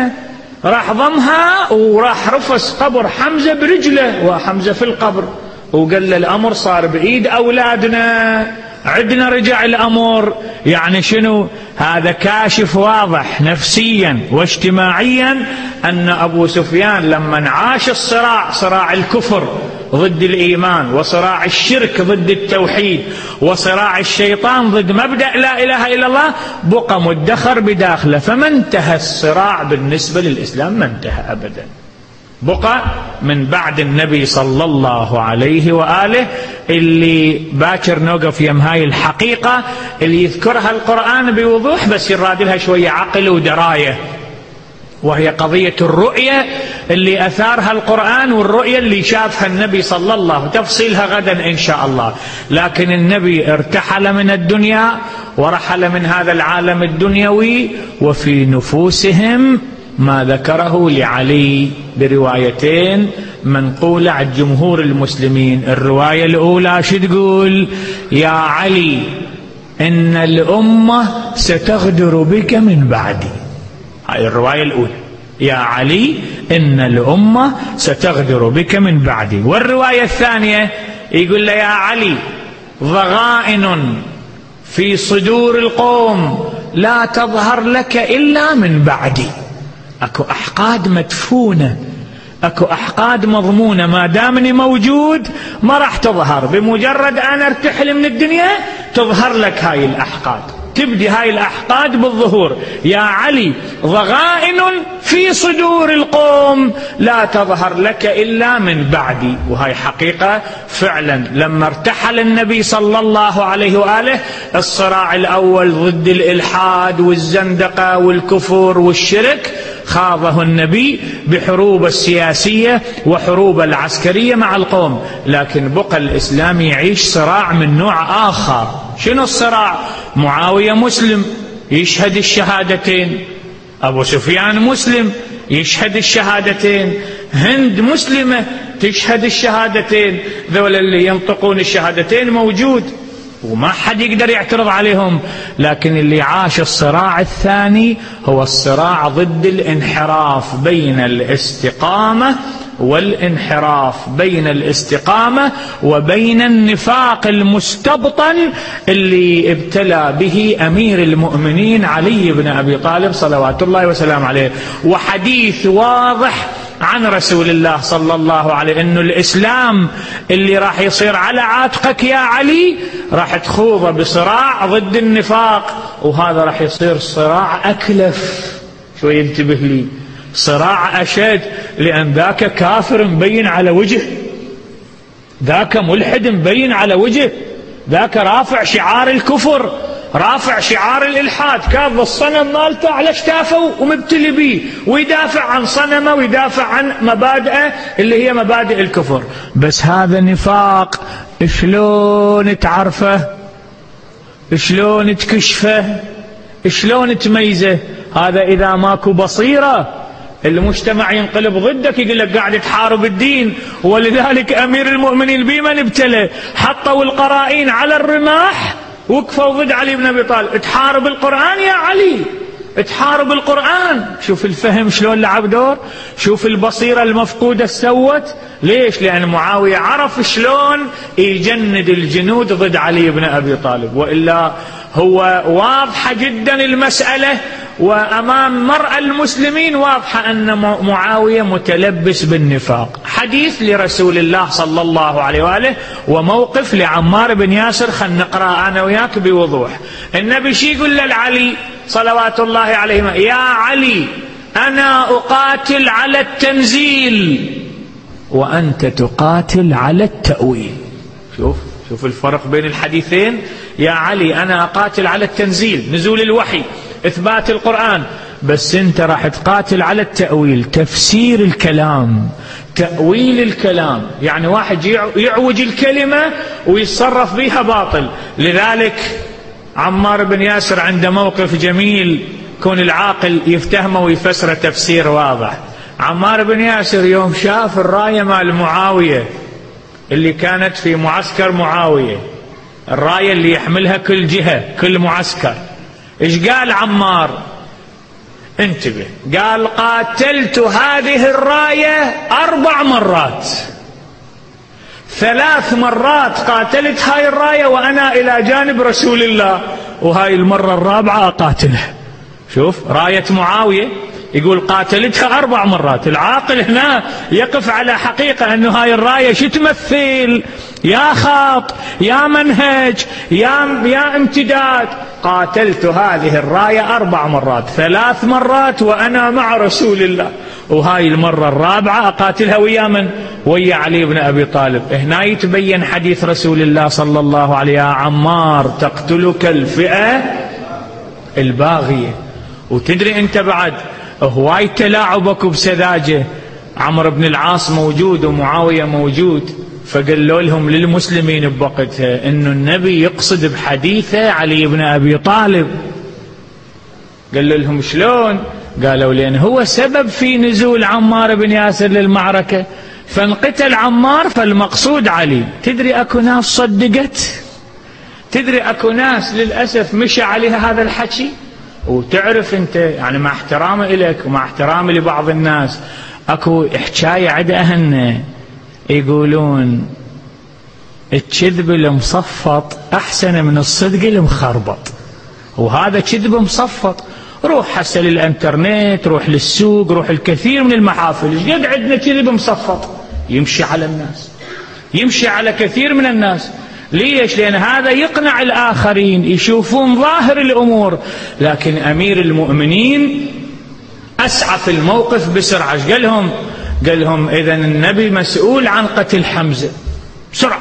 راح ضمها، وراح رفس قبر حمزة برجله، وحمزة في القبر، وقال له الأمر صار بإيد أولادنا، عندنا رجع الأمر. يعني شنو هذا؟ كاشف واضح نفسيا واجتماعيا أن أبو سفيان لما عاش الصراع، صراع الكفر ضد الإيمان، وصراع الشرك ضد التوحيد، وصراع الشيطان ضد مبدأ لا إله إلا الله، بقى مدخر بداخله. فما انتهى الصراع بالنسبة للإسلام، ما انتهى أبدا. بقى من بعد النبي صلى الله عليه وآله اللي باكر نوقف يم هاي الحقيقة اللي يذكرها القرآن بوضوح، بس يراد لها شوية عقل ودراية، وهي قضية الرؤية اللي أثارها القرآن، والرؤية اللي شافها النبي صلى الله عليه وسلم، تفصيلها غدا إن شاء الله. لكن النبي ارتحل من الدنيا ورحل من هذا العالم الدنيوي، وفي نفوسهم ما ذكره لعلي بروايتين منقولة عن جمهور المسلمين. الرواية الأولى شو تقول؟ يا علي إن الأمة ستغدر بك من بعدي. هاي الرواية الأولى، يا علي إن الأمة ستغدر بك من بعدي. والرواية الثانية يقول له يا علي ضغائن في صدور القوم لا تظهر لك إلا من بعدي. أكو أحقاد مدفونة، أكو أحقاد مضمونة، ما دامني موجود ما راح تظهر، بمجرد أن ارتحل من الدنيا تظهر لك هاي الأحقاد، تبدي هاي الأحقاد بالظهور. يا علي ضغائن في صدور القوم لا تظهر لك إلا من بعدي. وهاي حقيقة فعلا. لما ارتحل النبي صلى الله عليه وآله، الصراع الأول ضد الإلحاد والزندقة والكفر والشرك خاضه النبي بحروب السياسية وحروب العسكرية مع القوم. لكن بقى الإسلام يعيش صراع من نوع آخر. شنو الصراع؟ معاوية مسلم يشهد الشهادتين، أبو سفيان مسلم يشهد الشهادتين، هند مسلمة تشهد الشهادتين. ذول اللي ينطقون الشهادتين موجود وما حد يقدر يعترض عليهم. لكن اللي عاش الصراع الثاني هو الصراع ضد الانحراف، بين الاستقامة والانحراف، بين الاستقامة وبين النفاق المستبطن اللي ابتلى به أمير المؤمنين علي بن أبي طالب صلوات الله وسلام عليه. وحديث واضح عن رسول الله صلى الله عليه انه الاسلام اللي راح يصير على عاتقك يا علي راح تخوضه بصراع ضد النفاق، وهذا راح يصير صراع اكلف. شو ينتبه لي؟ صراع اشد، لان ذاك كافر مبين على وجه، ذاك ملحد مبين على وجه، ذاك رافع شعار الكفر، رافع شعار الإلحاد، كاظ الصنم مالته على شتافه ومبتلي بيه، ويدافع عن صنمه ويدافع عن مبادئه اللي هي مبادئ الكفر. بس هذا نفاق، شلون تعرفه؟ شلون تكشفه؟ شلون تميزه؟ هذا إذا ماكو بصيرة المجتمع ينقلب ضدك، يقول لك قاعد تحارب الدين. ولذلك أمير المؤمنين بمن ابتلى؟ حطوا القرائن على الرماح وقفوا ضد علي بن أبي طالب. تحارب القرآن يا علي، تحارب القرآن. شوف الفهم شلون لعب دور، شوف البصيرة المفقودة سوت. ليش؟ لأن معاوية عرف شلون يجند الجنود ضد علي بن أبي طالب. وإلا هو واضحة جدا المسألة، وأمام مرأى المسلمين واضحة أن معاوية متلبس بالنفاق. حديث لرسول الله صلى الله عليه وآله وموقف لعمار بن ياسر، خلنا نقرأ أنا وياك بوضوح. النبي شي يقول للعلي صلوات الله عليه: يا علي أنا أقاتل على التنزيل وأنت تقاتل على التأويل. شوف شوف الفرق بين الحديثين. يا علي أنا أقاتل على التنزيل، نزول الوحي، إثبات القرآن، بس أنت راح تقاتل على التأويل، تفسير الكلام، تأويل الكلام. يعني واحد يعوج الكلمة ويتصرف بها باطل. لذلك عمار بن ياسر عنده موقف جميل، كون العاقل يفتهمه ويفسره تفسير واضح. عمار بن ياسر يوم شاف الراية مال معاوية اللي كانت في معسكر معاوية، الراية اللي يحملها كل جهة كل معسكر، إيش قال عمار؟ انتبه، قال: قاتلت هذه الراية أربع مرات، ثلاث مرات قاتلت هاي الراية وأنا إلى جانب رسول الله، وهاي المرة الرابعة أقاتلها. شوف راية معاوية يقول قاتلتها أربع مرات. العاقل هنا يقف على حقيقة أنه هاي الراية شو تمثل؟ يا خط، يا منهج، يا, يا امتداد. قاتلت هذه الراية أربع مرات، ثلاث مرات وأنا مع رسول الله، وهاي المرة الرابعة أقاتلها ويا من؟ ويا علي بن أبي طالب. هنا يتبين حديث رسول الله صلى الله عليه: يا عمار تقتلك الفئة الباغية. وتدري أنت بعد هواي تلاعبك بسذاجة، عمرو بن العاص موجود ومعاوية موجود، فقالوا لهم للمسلمين بوقتها إنه النبي يقصد بحديثه علي بن أبي طالب. قالوا لهم شلون؟ قالوا لأن هو سبب في نزول عمار بن ياسر للمعركة، فانقتل عمار فالمقصود علي. تدري أكو ناس صدقت، تدري أكو ناس للأسف مشى عليها هذا الحكي. وتعرف أنت يعني مع احترامي إليك ومع احترامي لبعض الناس، أكو حكاية عند أهلنا يقولون الكذب المصفط أحسن من الصدق المخربط، وهذا كذب مصفط. روح هسه للانترنت، روح للسوق، روح الكثير من المحافل، ايش قد عندنا كذب مصفط يمشي على الناس، يمشي على كثير من الناس. ليش؟ لأن هذا يقنع الآخرين يشوفون ظاهر الأمور. لكن أمير المؤمنين أسعى في الموقف بسرعة. ايش قال لهم؟ قال لهم إذن النبي مسؤول عن قتل حمزة. بسرعة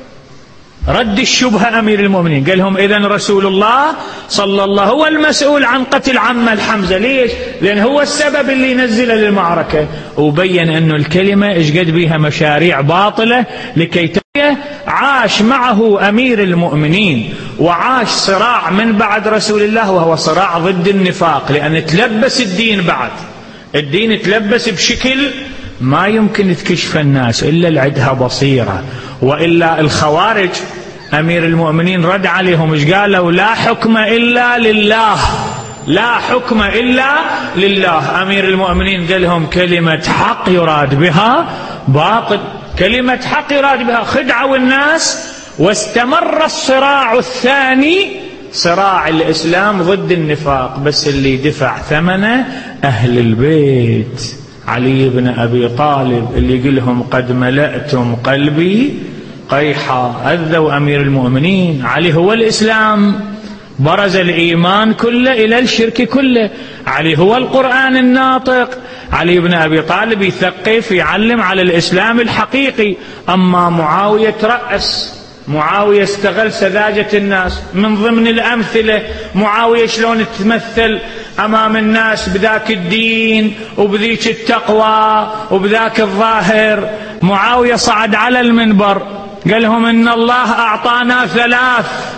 رد الشبهة أمير المؤمنين، قال لهم إذن رسول الله صلى الله هو المسؤول عن قتل عم الحمزة. ليش؟ لأن هو السبب اللي نزل للمعركة. وبين أنه الكلمة إيش قد بيها مشاريع باطلة لكي عاش معه أمير المؤمنين، وعاش صراع من بعد رسول الله وهو صراع ضد النفاق، لأن تلبس الدين، بعد الدين تلبس بشكل ما يمكن تكشف الناس إلا اللي عندها بصيرة. وإلا الخوارج أمير المؤمنين رد عليهم ايش قالوا؟ لا حكم إلا لله، لا حكم إلا لله. أمير المؤمنين قال لهم كلمة حق يراد بها باطل، كلمة حق يراد بها خدعوا الناس. واستمر الصراع الثاني، صراع الإسلام ضد النفاق، بس اللي دفع ثمنه أهل البيت، علي بن أبي طالب، اللي يقول لهم قد ملأتم قلبي قيحا. أذوا أمير المؤمنين. علي هو الإسلام، برز الإيمان كله إلى الشرك كله. علي هو القرآن الناطق. علي بن أبي طالب يثقف يعلم على الإسلام الحقيقي. أما معاوية ترأس، معاوية استغل سذاجة الناس. من ضمن الأمثلة معاوية شلون تمثل أمام الناس بذاك الدين وبذيك التقوى وبذاك الظاهر. معاوية صعد على المنبر قال لهم إن الله أعطانا ثلاث،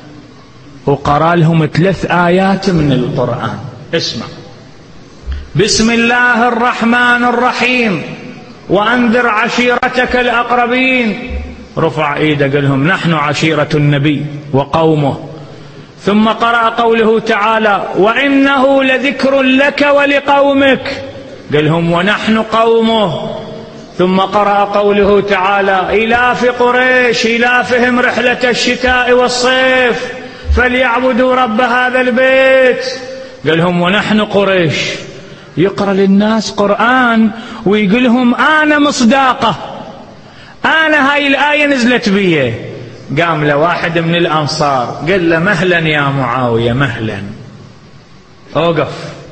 وقرأ لهم ثلاث آيات من القرآن. اسمع: بسم الله الرحمن الرحيم وأنذر عشيرتك الأقربين. رفع ايده قال لهم نحن عشيرة النبي وقومه. ثم قرأ قوله تعالى وإنه لذكر لك ولقومك، قال لهم ونحن قومه. ثم قرأ قوله تعالى إلاف قريش إلافهم رحلة الشتاء والصيف فليعبدوا رب هذا البيت، قال لهم ونحن قريش. يقرأ للناس قرآن ويقول لهم أنا مصداقه، أنا هاي الآية نزلت بيه. قام له واحد من الأنصار قال له مهلا يا معاوية، مهلا، أوقف،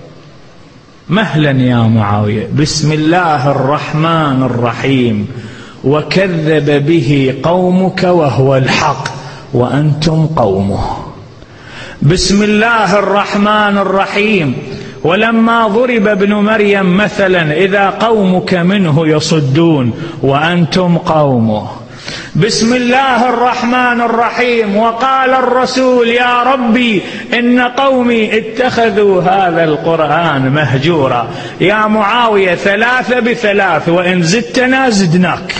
مهلا يا معاوية، بسم الله الرحمن الرحيم وكذب به قومك وهو الحق وأنتم قومه. بسم الله الرحمن الرحيم ولما ضرب ابن مريم مثلا إذا قومك منه يصدون وأنتم قومه. بسم الله الرحمن الرحيم وقال الرسول يا ربي إن قومي اتخذوا هذا القرآن مهجورا. يا معاوية ثلاثة بثلاث، وإن زدتنا زدناك.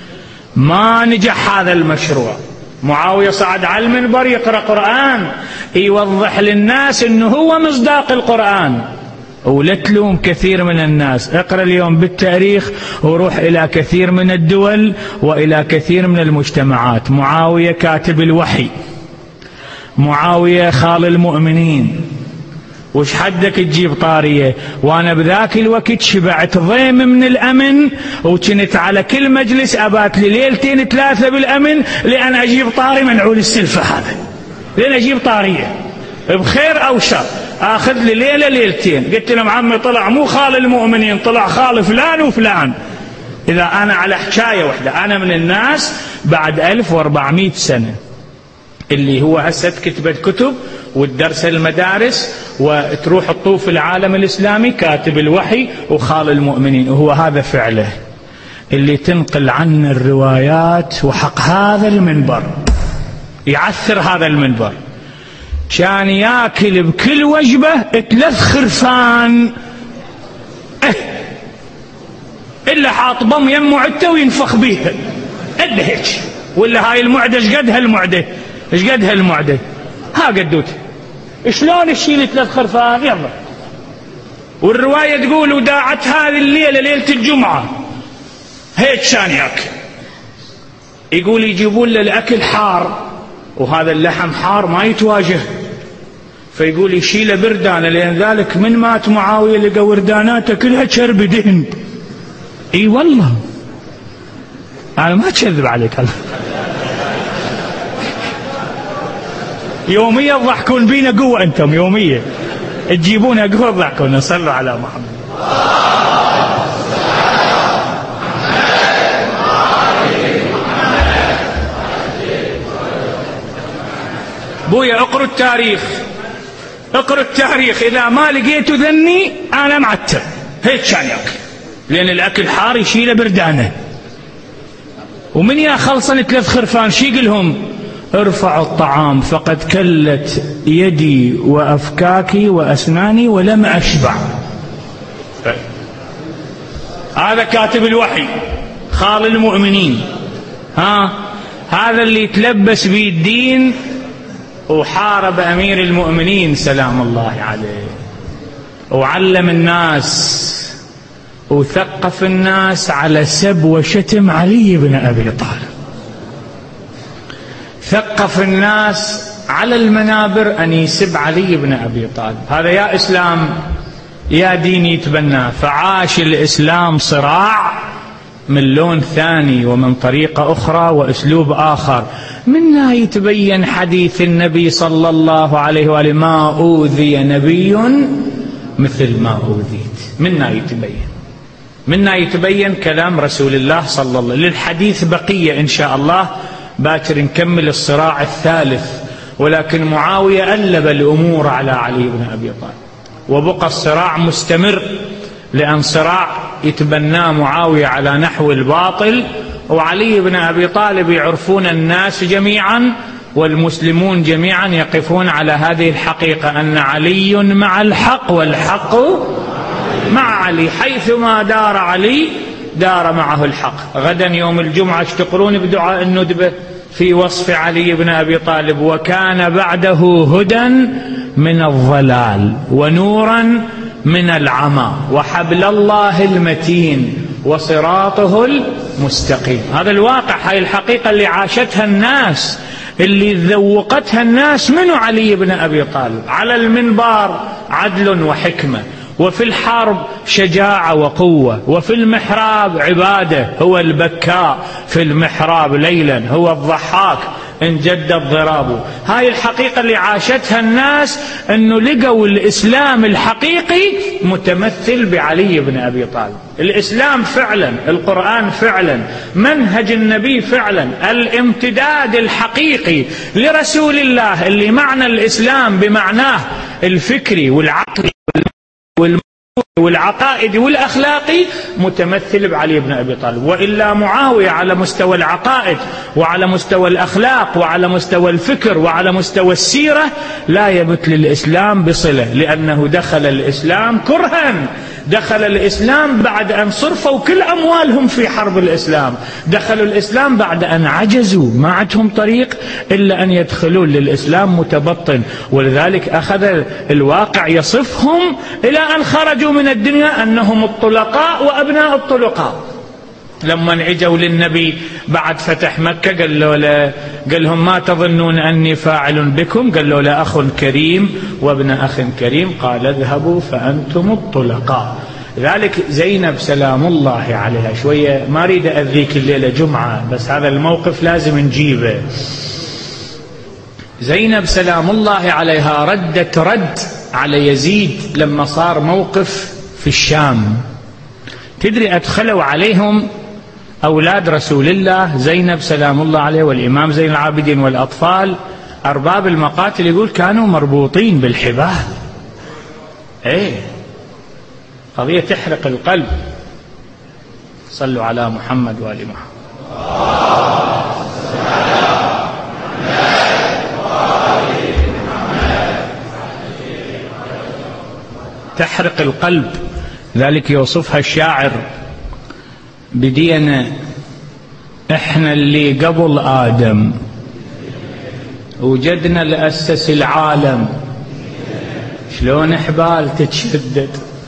ما نجح هذا المشروع. معاوية صعد على المنبر يقرأ قرآن يوضح للناس إنه هو مصداق القرآن. ولا تلوم كثير من الناس. اقرأ اليوم بالتاريخ وروح إلى كثير من الدول وإلى كثير من المجتمعات. معاوية كاتب الوحي، معاوية خال المؤمنين، وش حدك تجيب طارية؟ وانا بذاك الوقت شبعت ضيم من الامن، وكنت على كل مجلس ابات لي ليلتين ثلاثة بالامن لان اجيب طاري منعول السلفة هذا، لين اجيب طارية بخير او شر اخذ لي ليلة ليلتين. قلت لهم عمي طلع مو خال المؤمنين، طلع خال فلان وفلان. اذا انا على حكاية واحدة، انا من الناس بعد ألف وأربعمائة سنة اللي هو هسه كتبت كتب والدرس المدارس وتروح تطوف العالم الإسلامي كاتب الوحي وخال المؤمنين، وهو هذا فعله اللي تنقل عنه الروايات. وحق هذا المنبر يعثر هذا المنبر كان ياكل بكل وجبة ثلاث خرفان اه إلا حاط بم يم معدة وينفخ بيها قد هيك، ولا هاي المعدة ايش قدها؟ المعدة ايش قدها؟ المعدة ها قدوته. شلون تشيل ثلاث خرفان؟ يلا. والرواية تقول وداعت هذه الليلة ليلة الجمعة هيك كان ياكل. يقول يجيبون له الأكل حار، وهذا اللحم حار ما يتواجه، فيقول يشيله بردانة، لأن ذلك من مات معاوية لقى ورداناته كلها شرب دهن. اي والله أنا ما أكذب عليك هذا. يوميا تضحكون بينا قوة، أنتم يوميا تجيبونا قوة تضحكونا. صلوا على محمد. بويا اقروا التاريخ، اقروا التاريخ، إذا ما لقيتوا ذني أنا معتب. هيك كان ياكل، لأن الأكل حار يشيله بردانة. ومن يا خلصن ثلاث خرفان شي يقلهم؟ ارفعوا الطعام فقد كلت يدي وأفكاكي وأسناني ولم أشبع. هذا كاتب الوحي خال المؤمنين. ها هذا اللي تلبس به الدين وحارب أمير المؤمنين سلام الله عليه، وعلم الناس وثقف الناس على سب وشتم علي بن أبي طالب. ثقف الناس على المنابر أن يسب علي بن أبي طالب. هذا يا إسلام يا دين يتبناه. فعاش الإسلام صراع من لون ثاني ومن طريقة أخرى وأسلوب آخر. منها يتبين حديث النبي صلى الله عليه وآله: ما أوذي نبي مثل ما أوذيت. منها يتبين منا يتبين كلام رسول الله صلى الله عليه وسلم. للحديث بقية إن شاء الله، باكر نكمل الصراع الثالث. ولكن معاوية ألب الأمور على علي بن أبي طالب، وبقى الصراع مستمر، لأن صراع يتبناه معاوية على نحو الباطل، وعلي بن أبي طالب يعرفون الناس جميعا والمسلمون جميعا يقفون على هذه الحقيقة، أن علي مع الحق والحق مع علي، حيثما دار علي دار معه الحق. غدا يوم الجمعة اشتقرون بدعاء الندبة في وصف علي بن أبي طالب: وكان بعده هدى من الضلال ونورا من العمى وحبل الله المتين وصراطه المستقيم. هذا الواقع، هاي الحقيقة اللي عاشتها الناس، اللي ذوقتها الناس. منو علي بن أبي طالب؟ على المنبر عدل وحكمة، وفي الحرب شجاعة وقوة، وفي المحراب عبادة، هو البكاء في المحراب ليلا، هو الضحاك إن جد الضراب. هاي الحقيقة اللي عاشتها الناس، أنه لقوا الإسلام الحقيقي متمثل بعلي بن أبي طالب. الإسلام فعلا، القرآن فعلا، منهج النبي فعلا، الامتداد الحقيقي لرسول الله، اللي معنى الإسلام بمعناه الفكري والعقلي والعقائدي والأخلاقي متمثل بعلي بن أبي طالب. وإلا معاوية على مستوى العقائد وعلى مستوى الأخلاق وعلى مستوى الفكر وعلى مستوى السيرة لا يبت للإسلام بصلة، لأنه دخل الإسلام كرها دخل الإسلام بعد أن صرفوا كل أموالهم في حرب الإسلام، دخلوا الإسلام بعد أن عجزوا، ما عندهم طريق إلا أن يدخلون للإسلام متبطن. ولذلك أخذ الواقع يصفهم إلى أن خرجوا من الدنيا أنهم الطلقاء وأبناء الطلقاء. لما اجوا للنبي بعد فتح مكة قال له لا، قال لهم ما تظنون أني فاعل بكم؟ قال له لا، أخ كريم وابن أخ كريم. قال اذهبوا فأنتم الطلقاء. ذلك زينب سلام الله عليها، شوية ما أريد أذيك الليلة جمعة، بس هذا الموقف لازم نجيبه. زينب سلام الله عليها ردت رد على يزيد لما صار موقف في الشام. تدري أدخلوا عليهم أولاد رسول الله زينب سلام الله عليه والإمام زين العابدين والأطفال أرباب المقاتل، يقول كانوا مربوطين بالحبال. ايه قضية تحرق القلب. صلوا على محمد وآل محمد. تحرق القلب. ذلك يوصفها الشاعر بدينا احنا اللي قبل آدم وجدنا لأسس العالم، شلون حبال تتشدد،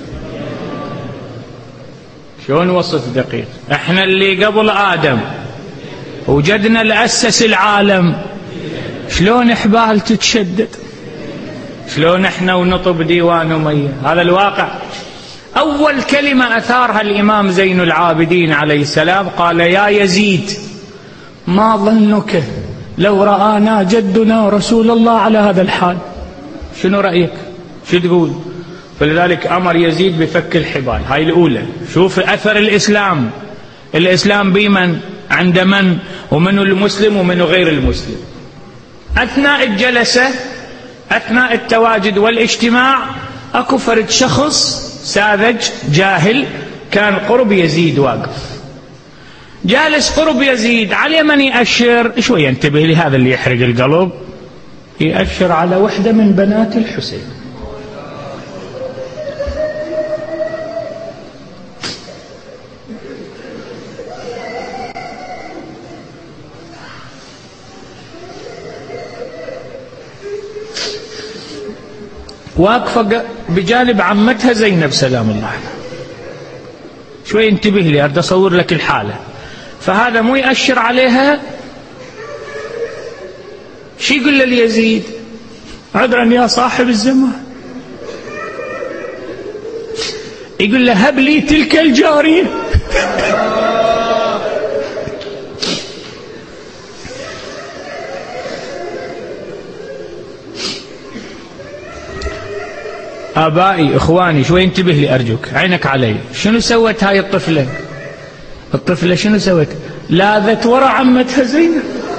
شلون وصف دقيق. احنا اللي قبل آدم وجدنا لأسس العالم، شلون حبال تتشدد، شلون احنا ونطب ديوان أمية. هذا الواقع. أول كلمة أثارها الإمام زين العابدين عليه السلام قال يا يزيد ما ظنك لو رآنا جدنا رسول الله على هذا الحال، شنو رأيك، شو تقول؟ فلذلك أمر يزيد بفك الحبال. هاي الأولى. شوف أثر الإسلام. الإسلام بمن؟ عند من؟ ومن المسلم ومن غير المسلم. أثناء الجلسة، أثناء التواجد والاجتماع، أكو فرد شخص ساذج جاهل كان قرب يزيد واقف، جالس قرب يزيد، على من يأشر؟ شوي ينتبه لي، هذا اللي يحرق القلب. يأشر على وحدة من بنات الحسين. واقفة بجانب عمتها زينب سلام الله عليها. شوي انتبه لي، أريد أصور لك الحالة. فهذا مو يأشر عليها، شو يقول له ليزيد؟ عذرا يا صاحب الزمان. يقول له هب لي تلك الجارية. آبائي إخواني شوي انتبه لي أرجوك، عينك علي. شنو سوت هاي الطفلة؟ الطفلة شنو سوت؟ لاذت ورا عمتها زينب.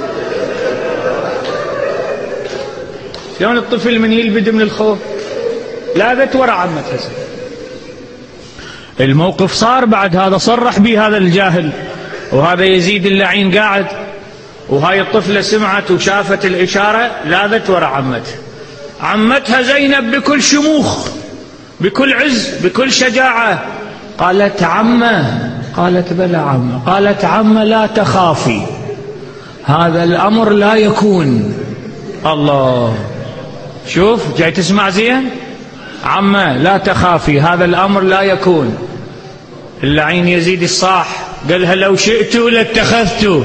شلون الطفل من يلبد من الخوف؟ لاذت ورا عمتها زينب. الموقف صار بعد هذا، صرح به هذا الجاهل، وهذا يزيد اللعين قاعد، وهاي الطفلة سمعت وشافت الإشارة، لاذت ورا عمتها. عمتها زينب بكل شموخ، بكل عز، بكل شجاعة قالت عمه، قالت بلى عمه، قالت عمه لا تخافي، هذا الأمر لا يكون. الله، شوف جاي تسمع زين؟ عمه لا تخافي، هذا الأمر لا يكون. اللعين يزيد الصاح قالها لو شئت لاتخذت.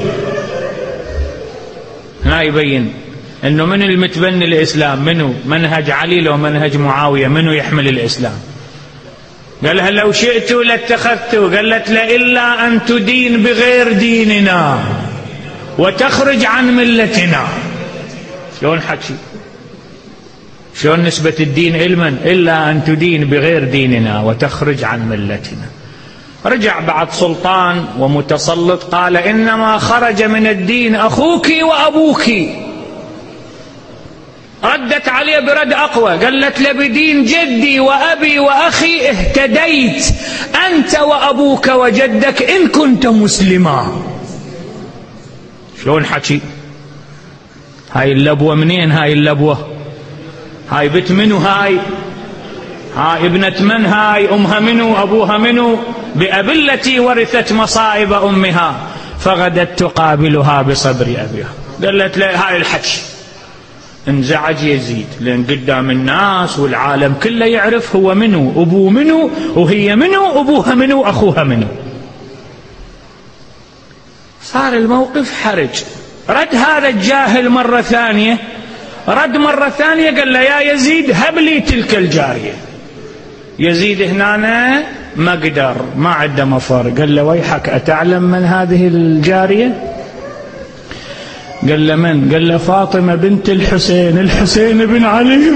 هنا يبين انه من المتبني الاسلام، منه منهج علي لو منهج معاويه، منه يحمل الاسلام. قالها لو شئت لاتخذته، قالت لا الا ان تدين بغير ديننا وتخرج عن ملتنا. شلون حكي؟ شلون نسبة الدين علما؟ الا ان تدين بغير ديننا وتخرج عن ملتنا. رجع بعد سلطان ومتسلط قال انما خرج من الدين اخوك وابوك. ردت عليه برد أقوى، قالت لبدين جدي وأبي وأخي اهتديت أنت وأبوك وجدك إن كنت مسلما. شلون حكي؟ هاي اللبوة منين؟ هاي اللبوة هاي بت منو؟ هاي ها ابنة من هاي؟ أمها منو؟ أبوها منو؟ بأبلتي ورثت مصائب أمها فغدت تقابلها بصبر أبيها. قالت له هاي الحكي. انزعج يزيد لأن قدام الناس والعالم كله يعرف هو منو، أبوه منو، وهي منو، أبوها منو، أخوها منو. صار الموقف حرج. رد هذا الجاهل مرة ثانية، رد مرة ثانية قال له يا يزيد هب لي تلك الجارية. يزيد هنا ما قدر، ما عنده مفر. قال له ويحك أتعلم من هذه الجارية؟ قال له من؟ قال له فاطمة بنت الحسين، الحسين بن علي.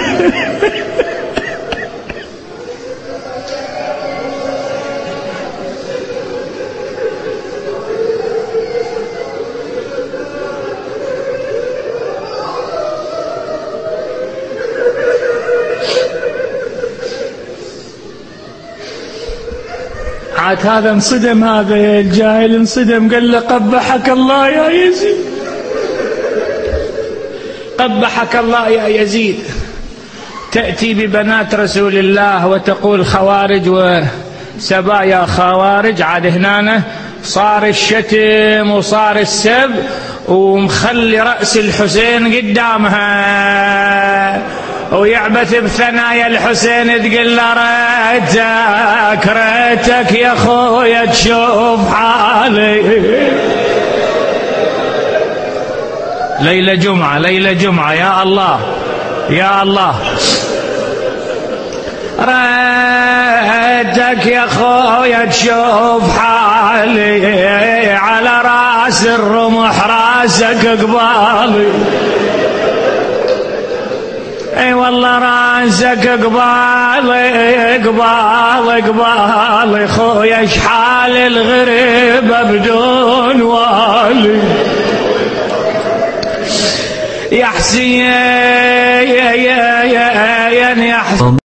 عاد هذا انصدم، هذا الجاهل انصدم. قال له قبحك الله يا يزيد، قبحك الله يا يزيد، تأتي ببنات رسول الله وتقول خوارج وسبايا خوارج. عاد هنا صار الشتم وصار السب ومخلي رأس الحسين قدامها ويعبث بثنايا الحسين. تقول له ريتك ريتك يا خويا تشوف حالي. ليلة جمعة، ليلة جمعة، يا الله يا الله. ريتك يا خويا تشوف حالي، على راس الرمح راسك قبالي. اي والله راسك قبالي قبالي قبالي. خويا شحال الغريبة بدون والي. يا حسين يا يا يا يا حسين.